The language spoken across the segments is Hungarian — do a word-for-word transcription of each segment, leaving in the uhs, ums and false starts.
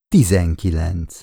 Tizenkilenc.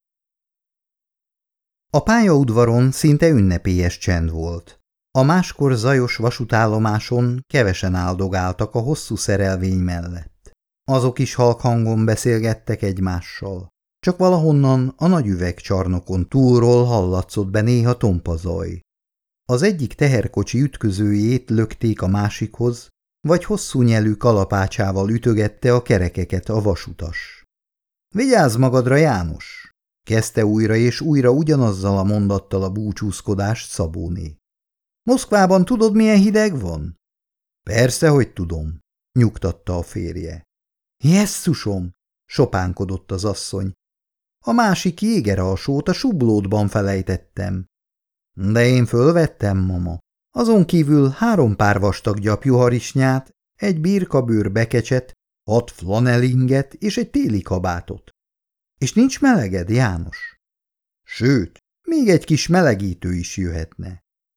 A pályaudvaron szinte ünnepélyes csend volt. A máskor zajos vasútállomáson kevesen áldogáltak a hosszú szerelvény mellett. Azok is halk hangon beszélgettek egymással. Csak valahonnan a nagy üvegcsarnokon túlról hallatszott be néha tompa zaj. Az egyik teherkocsi ütközőjét lökték a másikhoz, vagy hosszú nyelű kalapácsával ütögette a kerekeket a vasutas. Vigyázz magadra, János! Kezdte újra és újra ugyanazzal a mondattal a búcsúzkodást Szabóné. Moszkvában tudod, milyen hideg van? Persze, hogy tudom, nyugtatta a férje. Jesszusom! Sopánkodott az asszony. A másik jégeralsót a sublódban felejtettem. De én fölvettem, mama. Azon kívül három pár vastag gyapjuharisnyát, egy birkabőr bekecset, hat flanelinget és egy téli kabátot. És nincs meleged, János? Sőt, még egy kis melegítő is jöhetne.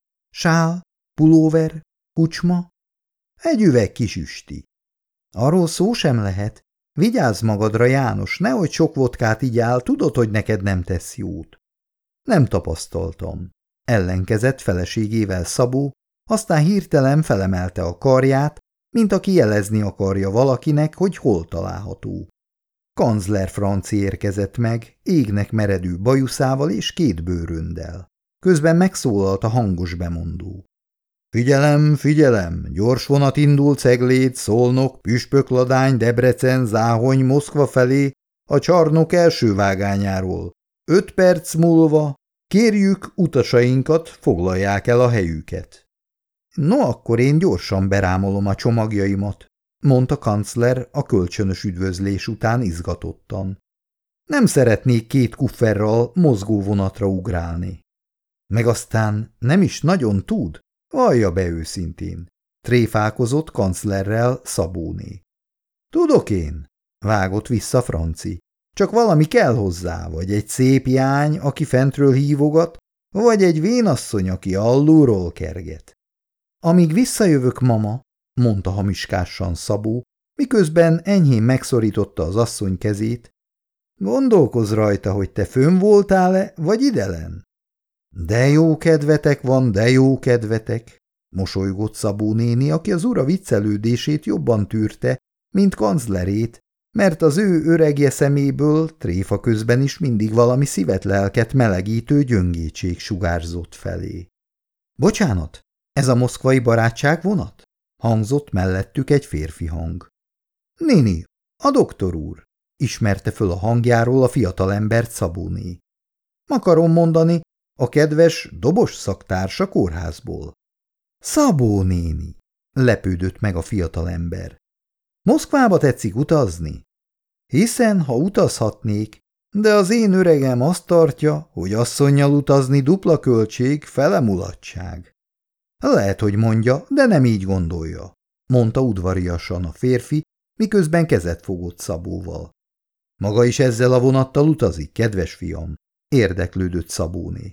Sál, pulóver, kucsma, egy üveg kis üsti. Arról szó sem lehet. Vigyázz magadra, János, nehogy sok vodkát igyál, tudod, hogy neked nem tesz jót. Nem tapasztaltam. Ellenkezett feleségével Szabó, aztán hirtelen felemelte a karját, mint aki jelezni akarja valakinek, hogy hol található. Kancler Franci érkezett meg, égnek meredő bajuszával és két bőröndel. Közben megszólalt a hangos bemondó. Figyelem, figyelem, gyors vonat indul Cegléd, Szolnok, Püspökladány, Debrecen, Záhony, Moszkva felé, a csarnok első vágányáról. Öt perc múlva kérjük utasainkat, foglalják el a helyüket. No, akkor én gyorsan berámolom a csomagjaimat, mondta kancler a kölcsönös üdvözlés után izgatottan. Nem szeretnék két kufferral mozgó vonatra ugrálni. Meg aztán nem is nagyon tud, vallja be őszintén, tréfálkozott kanclerrel Szabóné. Tudok én, vágott vissza Franci, csak valami kell hozzá, vagy egy szép jány, aki fentről hívogat, vagy egy vénasszony, aki alulról kerget. Amíg visszajövök, mama, mondta hamiskássan Szabó, miközben enyhén megszorította az asszony kezét. Gondolkozz rajta, hogy te fönn voltál-e, vagy idelen? De jó kedvetek van, de jó kedvetek, mosolygott Szabó néni, aki az ura viccelődését jobban tűrte, mint kanclerét, mert az ő öregje szeméből tréfa közben is mindig valami szívet-lelket melegítő gyöngétség sugárzott felé. Bocsánat, ez a moszkvai barátságvonat? Hangzott mellettük egy férfi hang. Néni, a doktor úr, ismerte föl a hangjáról a fiatalembert Szabóné. Akarom mondani, a kedves dobos szaktársa kórházból. Szabó néni, lepődött meg a fiatalember. Moszkvába tetszik utazni? Hiszen, ha utazhatnék, de az én öregem azt tartja, hogy asszonnyal utazni dupla költség, fele mulatság. Lehet, hogy mondja, de nem így gondolja, mondta udvariasan a férfi, miközben kezet fogott Szabóval. Maga is ezzel a vonattal utazik, kedves fiam? Érdeklődött Szabóné.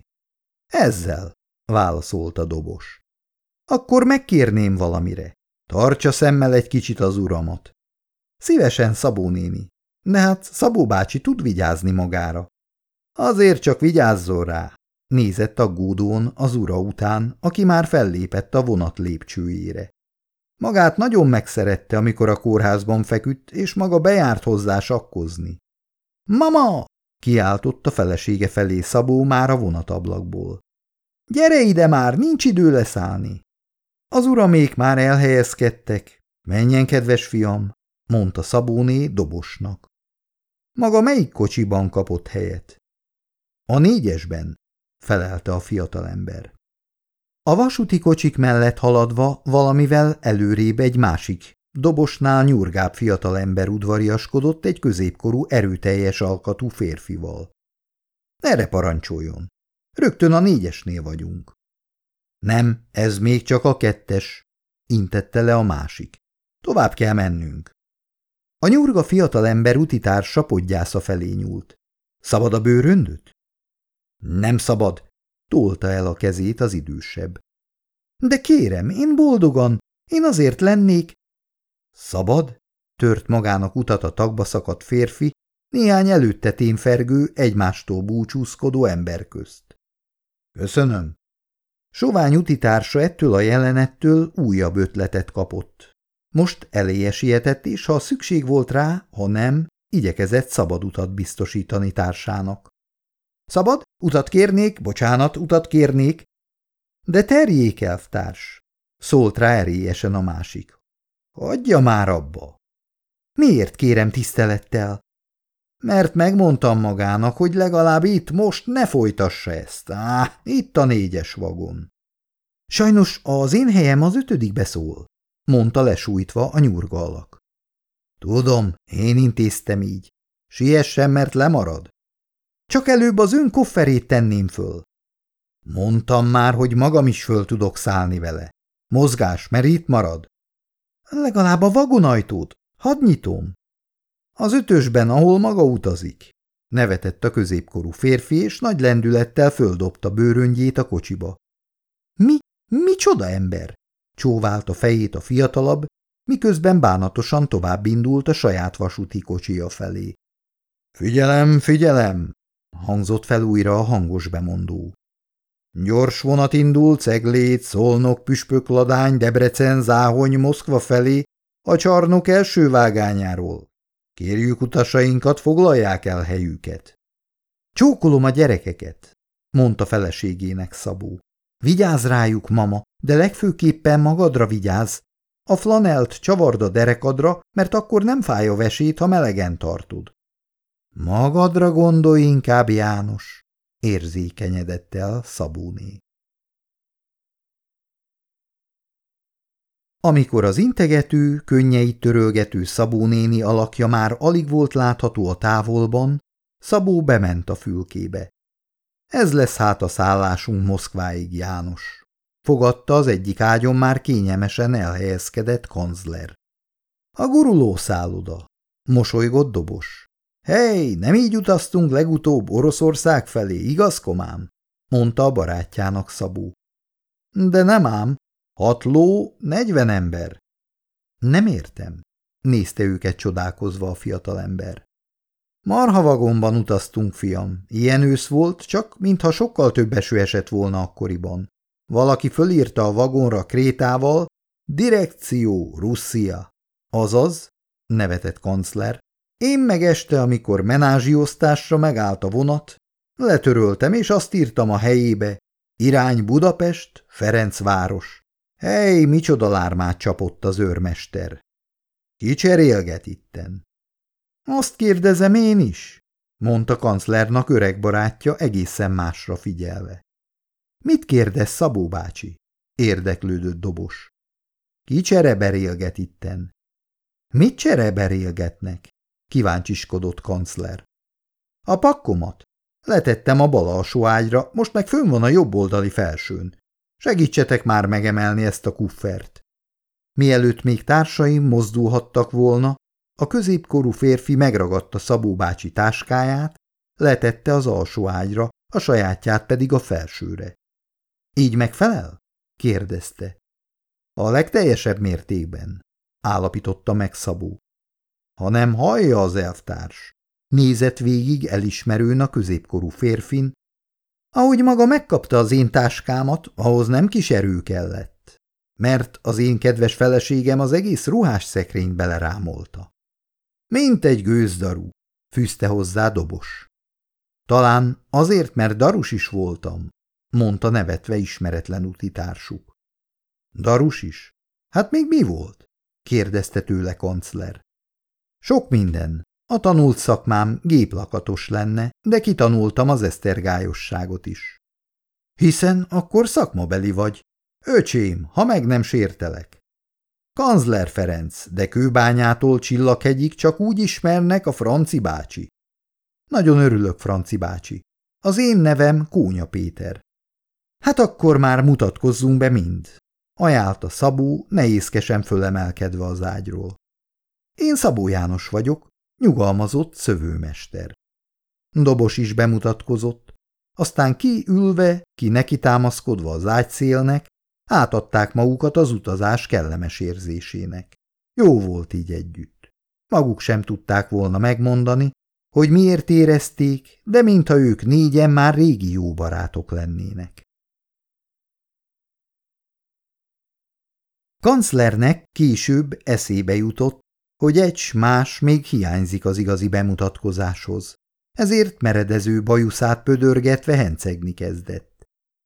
Ezzel, válaszolta dobos. Akkor megkérném valamire. Tartsa szemmel egy kicsit az uramat. Szívesen, Szabó néni, de hát Szabó bácsi tud vigyázni magára. Azért csak vigyázzon rá, nézett aggódóan az ura után, aki már fellépett a vonat lépcsőjére. Magát nagyon megszerette, amikor a kórházban feküdt, és maga bejárt hozzá sakkozni. Mama! Kiáltott a felesége felé Szabó már a vonatablakból. Gyere ide már, nincs idő leszállni. Az uramék már elhelyezkedtek. Menjen, kedves fiam, mondta Szabóné dobosnak. Maga melyik kocsiban kapott helyet? A négyesben, felelte a fiatalember. A vasúti kocsik mellett haladva valamivel előrébb egy másik, dobosnál nyurgább fiatalember udvariaskodott egy középkorú, erőteljes alkatú férfival. Erre parancsoljon. Rögtön a négyesnél vagyunk. Nem, ez még csak a kettes, intette le a másik. Tovább kell mennünk. A nyurga fiatalember utitársa podgyásza felé nyúlt. Szabad a bőröndöt? Nem szabad, tolta el a kezét az idősebb. De kérem, én boldogan, én azért lennék. Szabad? Tört magának utat a tagba szakadt férfi, néhány előtte témfergő, egymástól búcsúzkodó ember közt. Köszönöm. Sovány utitársa ettől a jelenettől újabb ötletet kapott. Most eléje sietett, és ha szükség volt rá, ha nem, igyekezett szabad utat biztosítani társának. Szabad? Utat kérnék, bocsánat, utat kérnék. De terjék, elvtárs, szólt rá erélyesen a másik. Hagyja már abba. Miért kérem tisztelettel? Mert megmondtam magának, hogy legalább itt most ne folytassa ezt. Á, itt a négyes vagon. Sajnos az én helyem az ötödikbe szól, mondta lesújtva a nyurga alak. Tudom, én intéztem így. Siessen, mert lemarad. Csak előbb az ön kofferét tenném föl. Mondtam már, hogy magam is föl tudok szállni vele. Mozgás, mert itt marad. Legalább a vagonajtót. Hadd nyitom. Az ötösben, ahol maga utazik. Nevetett a középkorú férfi, és nagy lendülettel földobta bőröngyét a kocsiba. Mi? Micsoda ember? Csóvált a fejét a fiatalabb, miközben bánatosan tovább indult a saját vasúti kocsija felé. Figyelem, figyelem! Hangzott fel újra a hangos bemondó. Gyors vonat indul Ceglét, Szolnok, Püspökladány, Debrecen, Záhony, Moszkva felé a csarnok első vágányáról. Kérjük utasainkat, foglalják el helyüket. Csókolom a gyerekeket, mondta feleségének Szabó. Vigyázz rájuk, mama, de legfőképpen magadra vigyázz. A flanelt csavard a derekadra, mert akkor nem fáj a vesét, ha melegen tartod. Magadra gondolj inkább, János, érzékenyedett el Szabóné. Amikor az integető, könnyeit törölgető Szabó néni alakja már alig volt látható a távolban, Szabó bement a fülkébe. Ez lesz hát a szállásunk Moszkváig, János, fogadta az egyik ágyon már kényelmesen elhelyezkedett kancler. A guruló szálloda, mosolygott Dobos. Hey, nem így utaztunk legutóbb Oroszország felé, igaz, komám? Mondta a barátjának Szabó. De nem ám. Hat ló, negyven ember. Nem értem, nézte őket csodálkozva a fiatalember. Marha vagonban utaztunk, fiam. Ilyen ősz volt, csak mintha sokkal több eső esett volna akkoriban. Valaki fölírta a vagonra krétával, direkció Russzia. Azaz, nevetett kancler. Én meg este, amikor menázsiosztásra megállt a vonat, letöröltem, és azt írtam a helyébe, irány Budapest, Ferencváros. Hey, micsoda lármát csapott az őrmester. Ki cserélget itten? Azt kérdezem én is, mondta kanclernak öreg barátja egészen másra figyelve. Mit kérdez Szabó bácsi? Érdeklődött Dobos. Ki csereberélget itten? Mit csereberélgetnek? Kíváncsiskodott kancler. A pakkomat. Letettem a bal alsó ágyra, most meg fönn van a jobb oldali felsőn. Segítsetek már megemelni ezt a kuffert. Mielőtt még társaim mozdulhattak volna, a középkorú férfi megragadta Szabó bácsi táskáját, letette az alsó ágyra, a sajátját pedig a felsőre. Így megfelel? kérdezte. A legteljesebb mértékben, állapította meg Szabó. Ha nem hallja az elvtárs, nézett végig elismerőn a középkorú férfin, ahogy maga megkapta az én táskámat, ahhoz nem kis erő kellett, mert az én kedves feleségem az egész ruhás szekrényt belerámolta. Mint egy gőzdaru, fűzte hozzá Dobos. Talán azért, mert darus is voltam, mondta nevetve ismeretlen utitársuk. Darus is? Hát még mi volt? kérdezte tőle kancler. Sok minden. A tanult szakmám géplakatos lenne, de kitanultam az esztergályosságot is. Hiszen akkor szakmabeli vagy. Öcsém, ha meg nem sértelek. Kanzler Ferenc, de Kőbányától Csillaghegyig csak úgy ismernek a Franci bácsi. Nagyon örülök, Franci bácsi. Az én nevem Kónya Péter. Hát akkor már mutatkozzunk be mind, ajánlta Szabó, nehézkesen fölemelkedve az ágyról. Én Szabó János vagyok, nyugalmazott szövőmester. Dobos is bemutatkozott, aztán ki ülve, ki neki támaszkodva az ágyszélnek, átadták magukat az utazás kellemes érzésének. Jó volt így együtt. Maguk sem tudták volna megmondani, hogy miért érezték, de mintha ők négyen már régi jó barátok lennének. Kanclernek később eszébe jutott, hogy egy s más még hiányzik az igazi bemutatkozáshoz, ezért meredező bajuszát pödörgetve hencegni kezdett.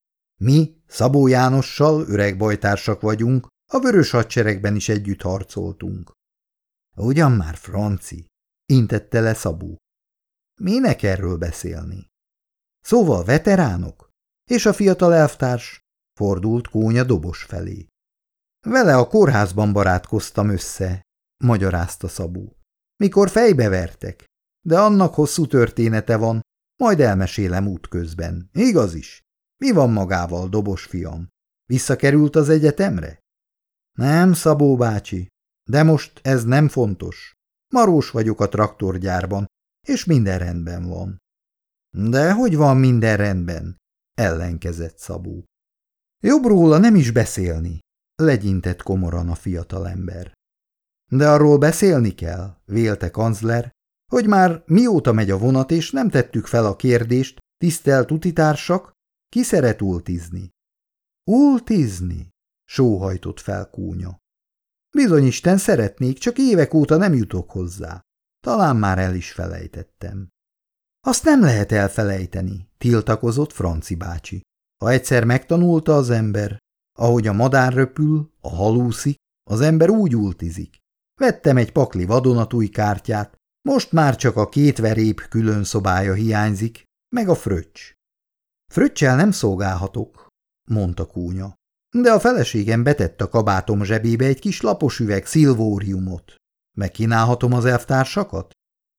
Mi Szabó Jánossal öreg bajtársak vagyunk, a Vörös Hadseregben is együtt harcoltunk. Ugyan már, Franci, intette le Szabó. Minek erről beszélni? Szóval veteránok? És a fiatal elvtárs? Fordult Kónya Dobos felé. Vele a kórházban barátkoztam össze, magyarázta Szabó. Mikor fejbevertek, de annak hosszú története van, majd elmesélem útközben. Igaz is? Mi van magával, Dobos fiam? Visszakerült az egyetemre? Nem, Szabó bácsi, de most ez nem fontos. Marós vagyok a traktorgyárban, és minden rendben van. De hogy van minden rendben? Ellenkezett Szabó. Jobb róla nem is beszélni, legyintett komoran a fiatalember. De arról beszélni kell, vélte kancler, hogy már mióta megy a vonat, és nem tettük fel a kérdést, tisztelt utitársak, ki szeret ultizni? Ultizni? Sóhajtott fel Kónya. Bizony Isten szeretnék, csak évek óta nem jutok hozzá. Talán már el is felejtettem. Azt nem lehet elfelejteni, tiltakozott Franci bácsi. Ha egyszer megtanulta az ember, ahogy a madár röpül, a hal úszik, az ember úgy ultizik. Vettem egy pakli vadonatúj kártyát, most már csak a két verép külön szobája hiányzik, meg a fröccs. Fröccsel nem szolgálhatok, mondta Kónya, de a feleségem betett a kabátom zsebébe egy kis lapos üveg szilvóriumot. Megkínálhatom az elvtársakat?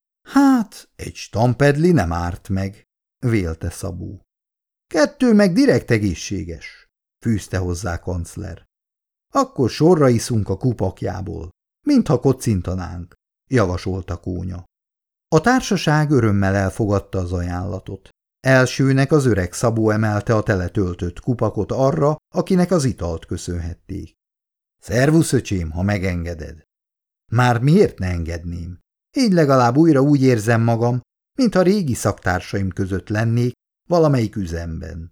Hát, egy stampedli nem árt meg, vélte Szabó. Kettő meg direkt egészséges, fűzte hozzá kancler. Akkor sorra iszunk a kupakjából, mintha kocintanánk, javasolta Kónya. A társaság örömmel elfogadta az ajánlatot. Elsőnek az öreg Szabó emelte a teletöltött kupakot arra, akinek az italt köszönhették. Szervusz, öcsém, ha megengeded. Már miért ne engedném? Így legalább újra úgy érzem magam, mintha régi szaktársaim között lennék valamelyik üzemben.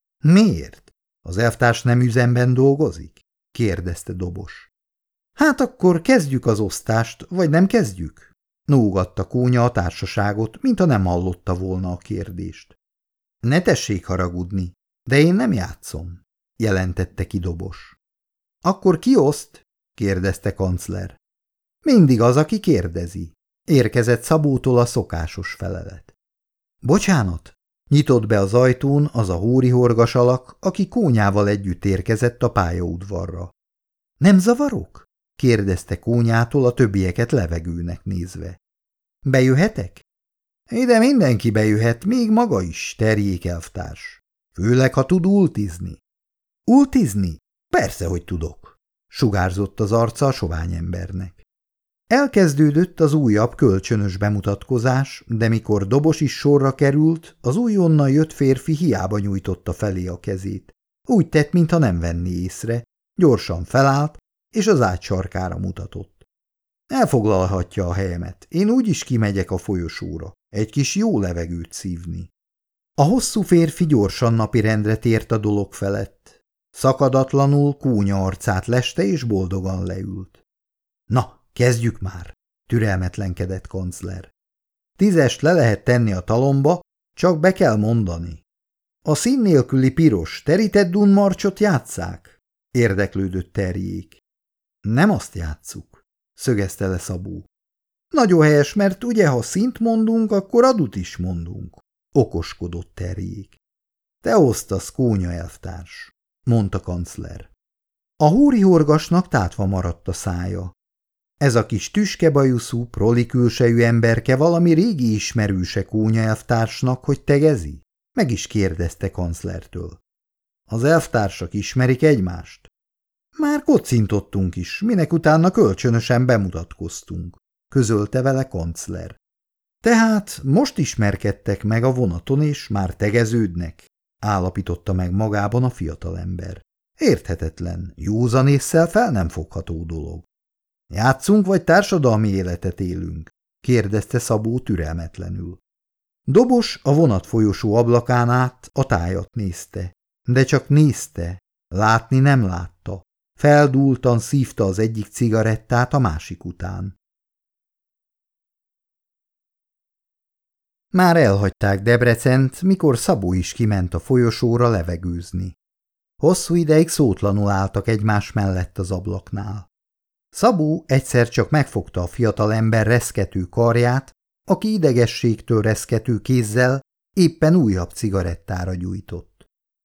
Miért? Az elvtárs nem üzemben dolgozik? Kérdezte Dobos. Hát akkor kezdjük az osztást, vagy nem kezdjük? Nógatta Kónya a társaságot, mintha nem hallotta volna a kérdést. Ne tessék haragudni, de én nem játszom, jelentette ki Dobos. Akkor ki oszt? Kérdezte kancler. Mindig az, aki kérdezi. Érkezett Szabótól a szokásos felelet. Bocsánat, nyitott be az ajtón az a hórihorgas alak, aki Kónyával együtt érkezett a pályaudvarra. Nem zavarok? Kérdezte Kónyától a többieket levegőnek nézve. Bejöhetek? Ide mindenki bejöhet, még maga is, Terjék elvtárs. Főleg, ha tud ultizni. Ultizni? Persze, hogy tudok, sugárzott az arca a sovány embernek. Elkezdődött az újabb kölcsönös bemutatkozás, de mikor Dobos is sorra került, az újonnan jött férfi hiába nyújtotta felé a kezét. Úgy tett, mintha nem venné észre, gyorsan felállt, és az ágy sarkára mutatott. Elfoglalhatja a helyemet, én úgyis kimegyek a folyosóra, egy kis jó levegőt szívni. A hosszú férfi gyorsan napirendre tért a dolog felett. Szakadatlanul Kónya arcát leste, és boldogan leült. Na, kezdjük már, türelmetlenkedett kancler. Tízest le lehet tenni a talomba, csak be kell mondani. A szín nélküli piros, terített dunmarcsot játsszák? Érdeklődött Terjék. Nem azt játsszuk, szögezte le Szabó. Nagyon helyes, mert ugye, ha színt mondunk, akkor adut is mondunk, okoskodott Terjék. Te osztasz, Kónya elvtárs, mondta kancler. A hórihorgasnak tátva maradt a szája. Ez a kis tüskebajuszú, proli külsejű emberke valami régi ismerőse Kónya elvtársnak, hogy tegezi? Meg is kérdezte kanclertől. Az elvtársak ismerik egymást? Már kocintottunk is, minek utána kölcsönösen bemutatkoztunk, közölte vele kancler. Tehát most ismerkedtek meg a vonaton, és már tegeződnek, állapította meg magában a fiatalember. Érthetetlen, józan ésszel fel nem fogható dolog. Játszunk, vagy társadalmi életet élünk? kérdezte Szabó türelmetlenül. Dobos a vonat folyosó ablakán át a tájat nézte, de csak nézte, látni nem látta. Feldúltan szívta az egyik cigarettát a másik után. Már elhagyták Debrecent, mikor Szabó is kiment a folyosóra levegőzni. Hosszú ideig szótlanul álltak egymás mellett az ablaknál. Szabó egyszer csak megfogta a fiatalember reszkető karját, aki idegességtől reszkető kézzel éppen újabb cigarettára gyújtott.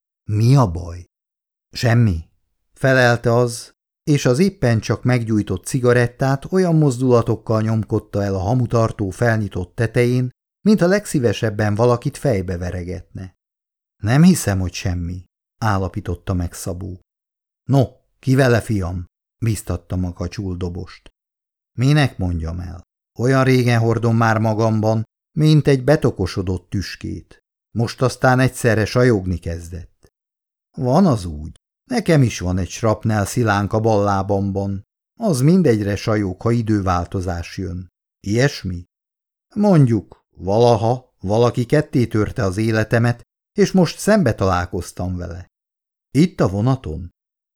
Mi a baj? Semmi, felelte az, és az éppen csak meggyújtott cigarettát olyan mozdulatokkal nyomkodta el a hamutartó felnyitott tetején, mint a legszívesebben valakit fejbe veregetne. Nem hiszem, hogy semmi, állapította meg Szabó. No, ki vele, fiam? Bíztatta makacsul Dobost. Minek mondjam el? Olyan régen hordom már magamban, mint egy betokosodott tüskét. Most aztán egyszerre sajogni kezdett. Van az úgy. Nekem is van egy srapnel szilánk a bal lábamban. Az mindegyre sajog, ha időváltozás jön. Ilyesmi? Mondjuk, valaha valaki ketté törte az életemet, és most szembe találkoztam vele. Itt a vonaton?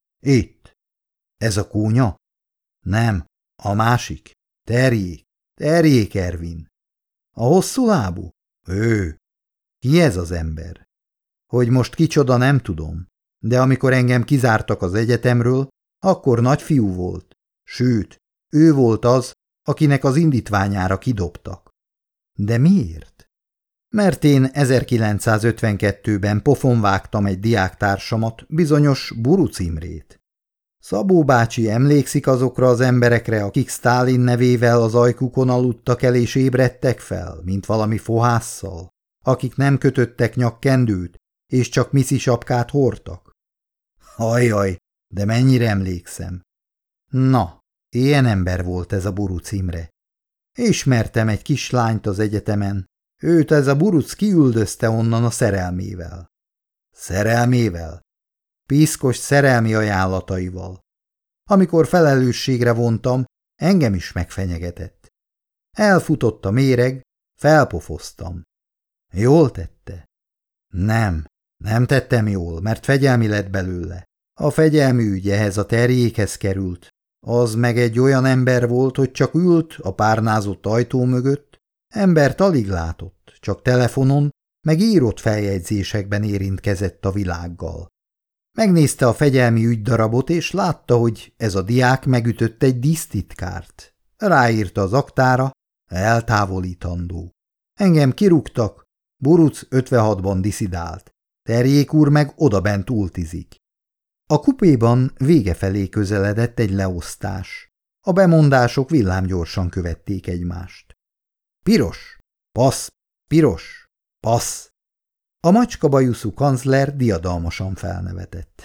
Itt. Ez a kúnya? Nem, a másik. Terjék, terjék, Ervin. A hosszú lábú? Ő. Ki ez az ember? Hogy most kicsoda, nem tudom, de amikor engem kizártak az egyetemről, akkor nagyfiú volt. Sőt, ő volt az, akinek az indítványára kidobtak. De miért? Mert én ezerkilencszázötvenkettőben pofon vágtam egy diáktársamat, bizonyos Buruc Imrét. Szabó bácsi emlékszik azokra az emberekre, akik Sztálin nevével az ajkukon aludtak el és ébredtek fel, mint valami fohásszal, akik nem kötöttek nyakkendőt, és csak miszi sapkát hordtak? Ajjaj, de mennyire emlékszem. Na, ilyen ember volt ez a Buruc Imre. Ismertem egy kislányt az egyetemen, őt ez a Buruc kiüldözte onnan a szerelmével. Szerelmével? Piszkos szerelmi ajánlataival. Amikor felelősségre vontam, engem is megfenyegetett. Elfutott a méreg, felpofoztam. Jól tette? Nem, nem tettem jól, mert fegyelmi lett belőle. A fegyelmi ügy ehhez a terjékhez került. Az meg egy olyan ember volt, hogy csak ült a párnázott ajtó mögött, embert alig látott, csak telefonon, meg írott feljegyzésekben érintkezett a világgal. Megnézte a fegyelmi ügydarabot, és látta, hogy ez a diák megütött egy dísztitkárt. Ráírta az aktára, eltávolítandó. Engem kirúgtak, Buruc ötvenhatban diszidált. Terjék úr meg odabent ultizik. A kupéban vége felé közeledett egy leosztás. A bemondások villámgyorsan követték egymást. Piros, passz, piros, passz. A macskabajuszú kancler diadalmasan felnevetett.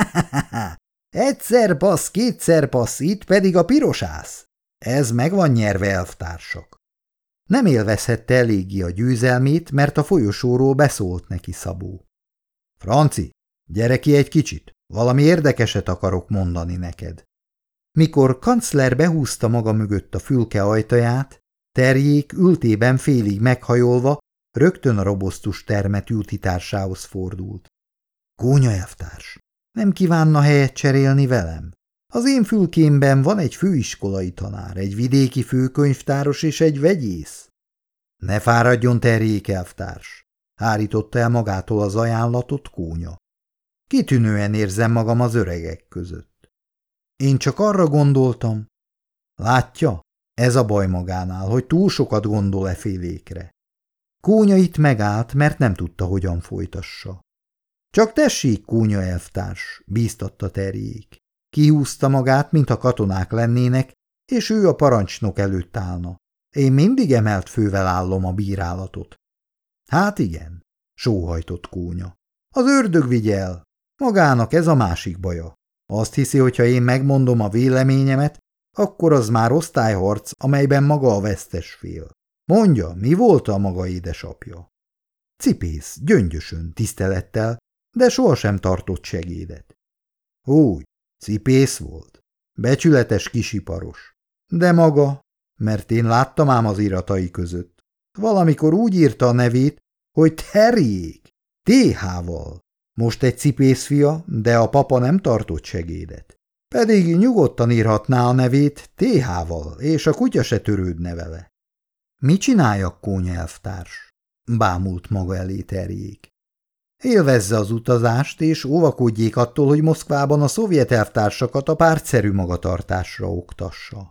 Egyszer passz, kétszer passz, itt pedig a pirosász. Ez meg van nyerve, elvtársak. Nem élvezhette eléggé a győzelmét, mert a folyosóról beszólt neki Szabó. Franci, gyere ki egy kicsit, valami érdekeset akarok mondani neked. Mikor kancler behúzta maga mögött a fülke ajtaját, Terjék ültében félig meghajolva rögtön a robosztus termetű útitársához fordult. Kónya elvtárs, nem kívánna helyet cserélni velem? Az én fülkémben van egy főiskolai tanár, egy vidéki főkönyvtáros és egy vegyész. Ne fáradjon, Terjék elvtárs, hárította el magától az ajánlatot Kónya. Kitűnően érzem magam az öregek között. Én csak arra gondoltam, látja, ez a baj magánál, hogy túl sokat gondol e félékre. Kónya itt megállt, mert nem tudta, hogyan folytassa. Csak tessék, Kónya elvtárs, bíztatta Terjék. Kihúzta magát, mintha katonák lennének, és ő a parancsnok előtt állna. Én mindig emelt fővel állom a bírálatot. Hát igen, sóhajtott Kónya. Az ördög vigye el. Magának ez a másik baja. Azt hiszi, hogyha én megmondom a véleményemet, akkor az már osztályharc, amelyben maga a vesztes fél. Mondja, mi volt a maga édesapja? Cipész, gyöngyösön, tisztelettel, de sohasem tartott segédet. Úgy, cipész volt. Becsületes kisiparos. De maga, mert én láttam ám az iratai között. Valamikor úgy írta a nevét, hogy Terjék, té há-val. Most egy cipészfia, de a papa nem tartott segédet. Pedig nyugodtan írhatná a nevét té há-val, és a kutya se törődne vele. Mi csináljak, Kónya elvtárs? Bámult maga elé Terjék. Élvezze az utazást, és óvakodjék attól, hogy Moszkvában a szovjet elvtársakat a pártszerű magatartásra oktassa.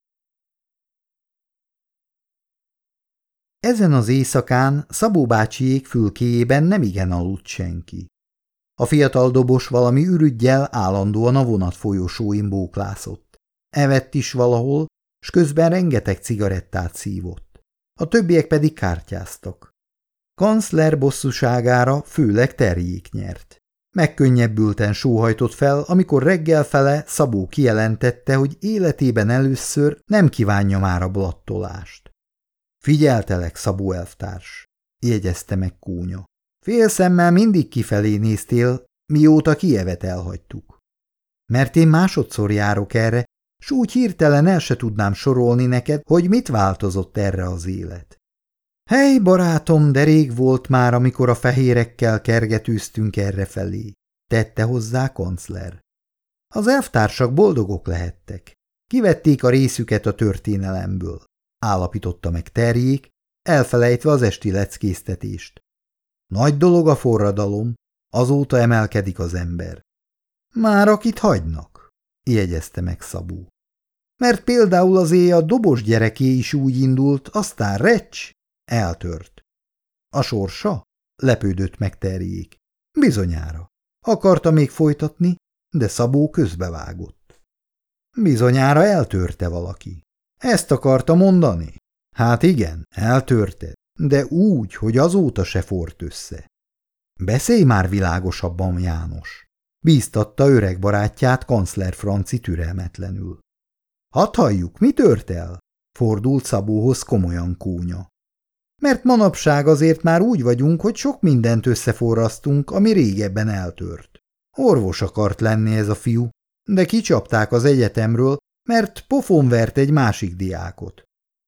Ezen az éjszakán Szabó bácsiék fülkéjében nemigen aludt senki. A fiatal dobos valami ürüggyel állandóan a vonat folyosóin bóklászott. Evett is valahol, s közben rengeteg cigarettát szívott. A többiek pedig kártyáztak. Kancler bosszúságára főleg Terjék nyert. Megkönnyebbülten sóhajtott fel, amikor reggelfele Szabó kijelentette, hogy életében először nem kívánja már a blattolást. Figyeltelek, Szabó elvtárs, jegyezte meg Kónya. Félszemmel mindig kifelé néztél, mióta Kijevet elhagytuk. Mert én másodszor járok erre, s úgy hirtelen el se tudnám sorolni neked, hogy mit változott erre az élet. Hely, barátom, de rég volt már, amikor a fehérekkel kergetőztünk errefelé, tette hozzá kancler. Az elvtársak boldogok lehettek. Kivették a részüket a történelemből, állapította meg Terjék, elfelejtve az esti leckéztetést. Nagy dolog a forradalom, azóta emelkedik az ember. Már akit hagynak, jegyezte meg Szabó. Mert például az éj a dobos gyereké is úgy indult, aztán recs, eltört. A sorsa? Lepődött meg Terjék. Bizonyára. Akarta még folytatni, de Szabó közbevágott. Bizonyára eltörte valaki. Ezt akarta mondani? Hát igen, eltörte, de úgy, hogy azóta se fort össze. Beszélj már világosabban, János, bíztatta öreg barátját kancler Franci türelmetlenül. Hadd halljuk, mi tört el? Fordult Szabóhoz komolyan Kónya. Mert manapság azért már úgy vagyunk, hogy sok mindent összeforrasztunk, ami régebben eltört. Orvos akart lenni ez a fiú, de kicsapták az egyetemről, mert pofon vert egy másik diákot.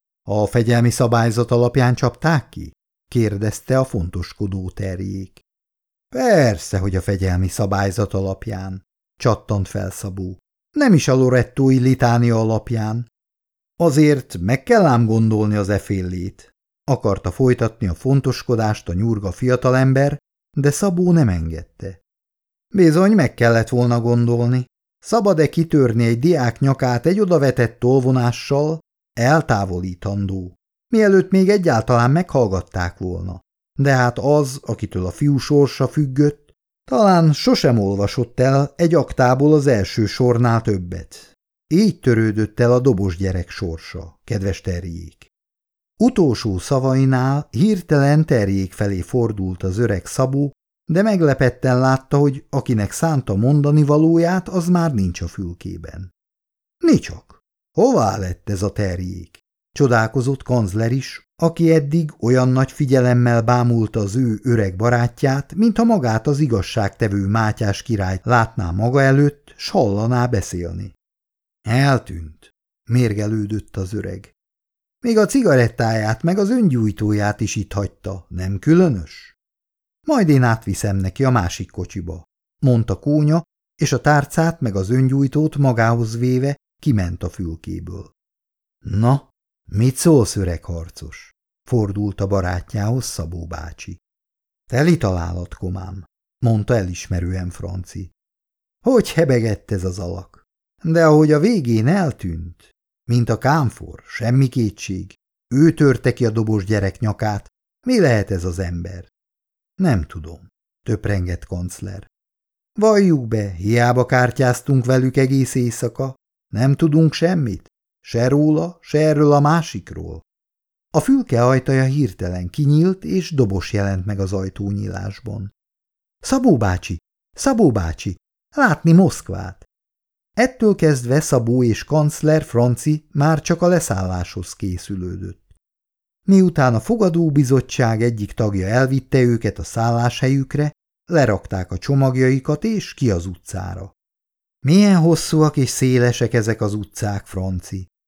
A fegyelmi szabályzat alapján csapták ki? Kérdezte a fontoskodó Terjék. Persze, hogy a fegyelmi szabályzat alapján, csattant fel Szabó. Nem is a lorettói litánia alapján. Azért meg kell ám gondolni az eféllét. Akarta folytatni a fontoskodást a nyurga fiatalember, de Szabó nem engedte. Bizony meg kellett volna gondolni. Szabad-e kitörni egy diák nyakát egy odavetett tolvonással, eltávolítandó, mielőtt még egyáltalán meghallgatták volna. De hát az, akitől a fiú sorsa függött, talán sosem olvasott el egy aktából az első sornál többet. Így törődött el a dobos gyerek sorsa, kedves Terjék. Utolsó szavainál hirtelen Terjék felé fordult az öreg Szabó, de meglepetten látta, hogy akinek szánta mondani valóját, az már nincs a fülkében. Nicsak, hová lett ez a Terjék? Csodálkozott kancler is, aki eddig olyan nagy figyelemmel bámulta az ő öreg barátját, mintha magát az igazságtevő Mátyás királyt látná maga előtt, s hallaná beszélni. Eltűnt, mérgelődött az öreg. Még a cigarettáját meg az öngyújtóját is itt hagyta, nem különös? Majd én átviszem neki a másik kocsiba, mondta Kónya, és a tárcát meg az öngyújtót magához véve kiment a fülkéből. Na, mit szólsz, öreg harcos? Fordult a barátjához Szabó bácsi. Teli találat, komám, mondta elismerően Franci. Hogy hebegett ez az alak? De ahogy a végén eltűnt, mint a kámfor, semmi kétség, ő törte ki a dobos gyerek nyakát, mi lehet ez az ember? Nem tudom, töprengett kancler. Valljuk be, hiába kártyáztunk velük egész éjszaka, nem tudunk semmit, se róla, se erről a másikról. A fülke ajtaja hirtelen kinyílt, és dobos jelent meg az ajtónyílásban. Szabó bácsi, Szabó bácsi, látni Moszkvát! Ettől kezdve Szabó és kancler Franci már csak a leszálláshoz készülődött. Miután a fogadóbizottság egyik tagja elvitte őket a szálláshelyükre, lerakták a csomagjaikat és ki az utcára. Milyen hosszúak és szélesek ezek az utcák, Franci?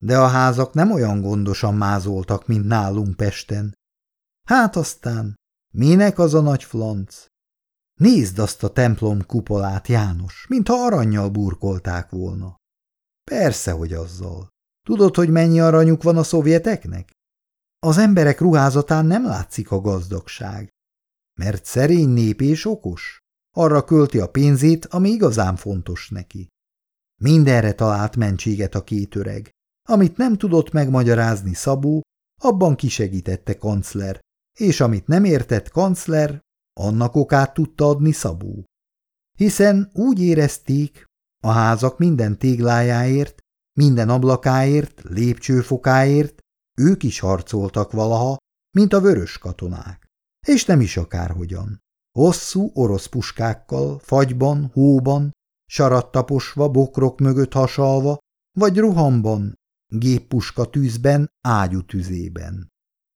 de a házak nem olyan gondosan mázoltak, mint nálunk Pesten. Hát aztán, minek az a nagy flanc? Nézd azt a templom kupolát, János, mintha arannyal burkolták volna. Persze, hogy azzal. Tudod, hogy mennyi aranyuk van a szovjeteknek? Az emberek ruházatán nem látszik a gazdagság. Mert szerény nép és okos. Arra költi a pénzét, ami igazán fontos neki. Mindenre talált mentséget a két öreg. Amit nem tudott megmagyarázni Szabó, abban kisegítette kancler, és amit nem értett kancler, annak okát tudta adni Szabó. Hiszen úgy érezték, a házak minden téglájáért, minden ablakáért, lépcsőfokáért ők is harcoltak valaha, mint a vörös katonák. És nem is akárhogyan. Hosszú orosz puskákkal, fagyban, hóban, sarattaposva, bokrok mögött hasalva, vagy ruhamban, géppuska tűzben, ágyú tüzében.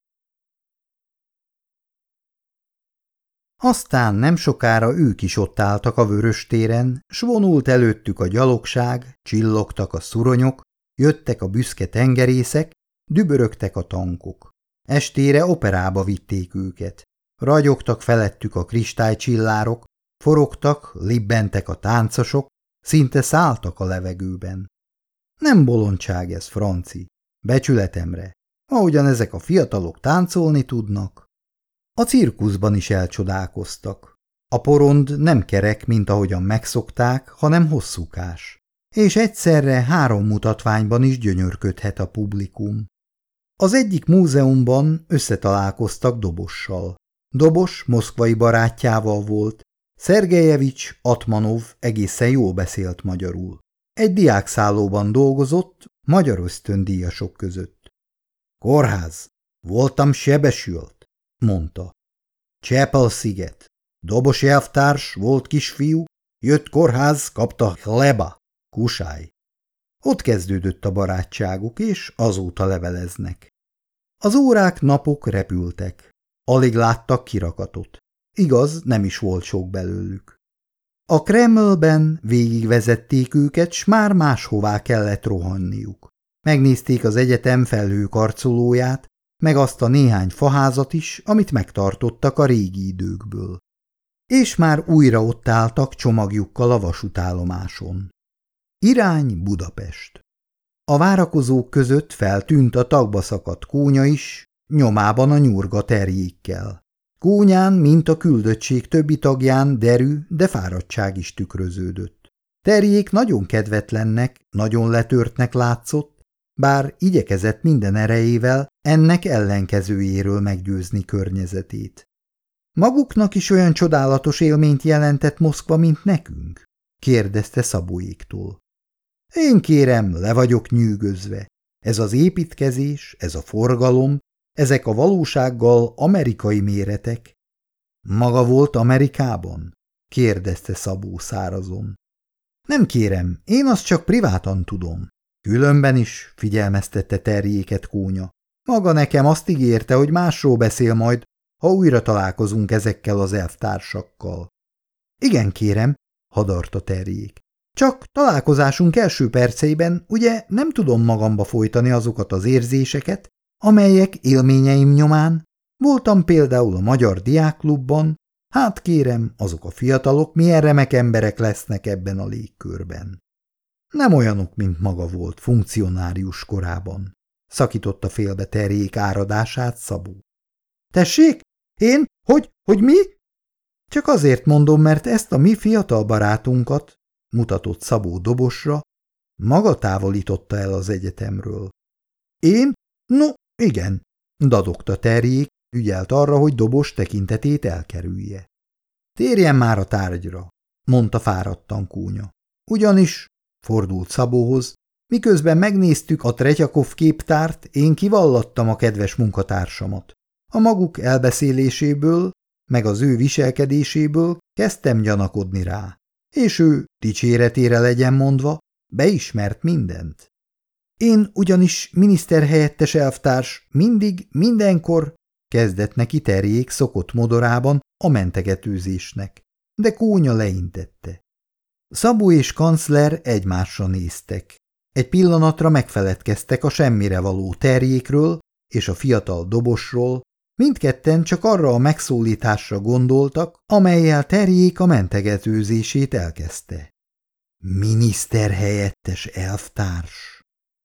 Aztán nem sokára ők is ott álltak a Vöröstéren, s vonult előttük a gyalogság, csillogtak a szuronyok, jöttek a büszke tengerészek, dübörögtek a tankok. Estére operába vitték őket. Ragyogtak felettük a kristálycsillárok, forogtak, libbentek a táncosok, szinte szálltak a levegőben. Nem bolondság ez, Franci, becsületemre, ahogyan ezek a fiatalok táncolni tudnak. A cirkuszban is elcsodálkoztak. A porond nem kerek, mint ahogyan megszokták, hanem hosszúkás. És egyszerre három mutatványban is gyönyörködhet a publikum. Az egyik múzeumban összetalálkoztak Dobossal. Dobos moszkvai barátjával volt, Szergejevics Atmanov egészen jól beszélt magyarul. Egy diákszállóban dolgozott, magyar ösztöndíjasok között. Kórház, voltam sebesült, mondta. Csepel-sziget, Dobos elvtárs, volt kisfiú, jött kórház, kapta hleba, kusáj. Ott kezdődött a barátságuk, és azóta leveleznek. Az órák, napok repültek. Alig láttak kirakatot. Igaz, nem is volt sok belőlük. A Kremlben végigvezették őket, s már máshová kellett rohanniuk. Megnézték az egyetem felhőkarcolóját, meg azt a néhány faházat is, amit megtartottak a régi időkből. És már újra ott álltak csomagjukkal a vasútállomáson. Irány Budapest. A várakozók között feltűnt a tagba szakadt Kónya is, nyomában a nyurga terjékkel. Kónyán, mint a küldöttség többi tagján derű, de fáradtság is tükröződött. Terjék nagyon kedvetlennek, nagyon letörtnek látszott, bár igyekezett minden erejével ennek ellenkezőjéről meggyőzni környezetét. Maguknak is olyan csodálatos élményt jelentett Moszkva, mint nekünk? Kérdezte Szabóéktól. Én kérem, le vagyok nyűgözve. Ez az építkezés, ez a forgalom, ezek a valósággal amerikai méretek. Maga volt Amerikában? Kérdezte Szabó szárazon. Nem kérem, én azt csak privátan tudom. Különben is, figyelmeztette Terjéket Kónya. Maga nekem azt ígérte, hogy másról beszél majd, ha újra találkozunk ezekkel az elvtársakkal. Igen, kérem, hadarta Terjék. Csak találkozásunk első perceiben ugye nem tudom magamba folytani azokat az érzéseket, amelyek élményeim nyomán. Voltam például a Magyar Diákklubban, hát kérem, azok a fiatalok milyen remek emberek lesznek ebben a légkörben. Nem olyanok, mint maga volt funkcionárius korában, szakította félbe Terjék áradását Szabó. Tessék? Én? Hogy? Hogy mi? Csak azért mondom, mert ezt a mi fiatal barátunkat, mutatott Szabó Dobosra, maga távolította el az egyetemről. Én? No, igen, dadogta Terjék, ügyelt arra, hogy Dobos tekintetét elkerülje. Térjen már a tárgyra, mondta fáradtan Kónya. Ugyanis, fordult Szabóhoz, miközben megnéztük a Tretyakov képtárt, én kivallattam a kedves munkatársamat. A maguk elbeszéléséből, meg az ő viselkedéséből kezdtem gyanakodni rá, és ő, dicséretére legyen mondva, beismert mindent. Én ugyanis miniszterhelyettes elvtárs mindig, mindenkor kezdett neki Terjék szokott modorában a mentegetőzésnek, de Kónya leintette. Szabó és kancler egymásra néztek. Egy pillanatra megfeledkeztek a semmire való terjékről és a fiatal dobosról, mindketten csak arra a megszólításra gondoltak, amellyel terjék a mentegetőzését elkezdte. Miniszterhelyettes elvtárs.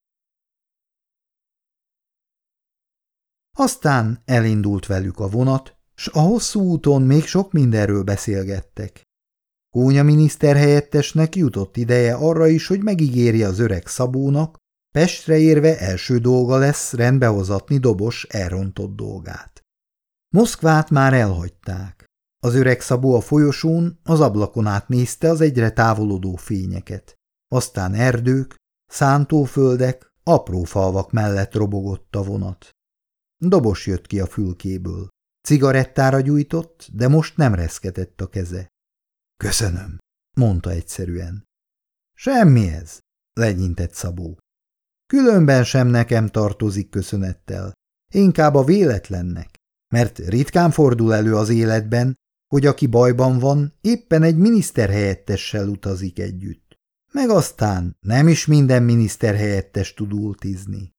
Aztán elindult velük a vonat, s a hosszú úton még sok mindenről beszélgettek. Kónya miniszterhelyettesnek jutott ideje arra is, hogy megígérje az öreg Szabónak, Pestre érve első dolga lesz rendbehozatni Dobos elrontott dolgát. Moszkvát már elhagyták. Az öreg Szabó a folyosón az ablakon át nézte az egyre távolodó fényeket. Aztán erdők, szántóföldek, apró falvak mellett robogott a vonat. Dobos jött ki a fülkéből. Cigarettára gyújtott, de most nem reszketett a keze. Köszönöm, mondta egyszerűen. Semmi ez, legyintett Szabó. Különben sem nekem tartozik köszönettel, inkább a véletlennek, mert ritkán fordul elő az életben, hogy aki bajban van, éppen egy miniszterhelyettessel utazik együtt. Meg aztán nem is minden miniszterhelyettes tud ultizni.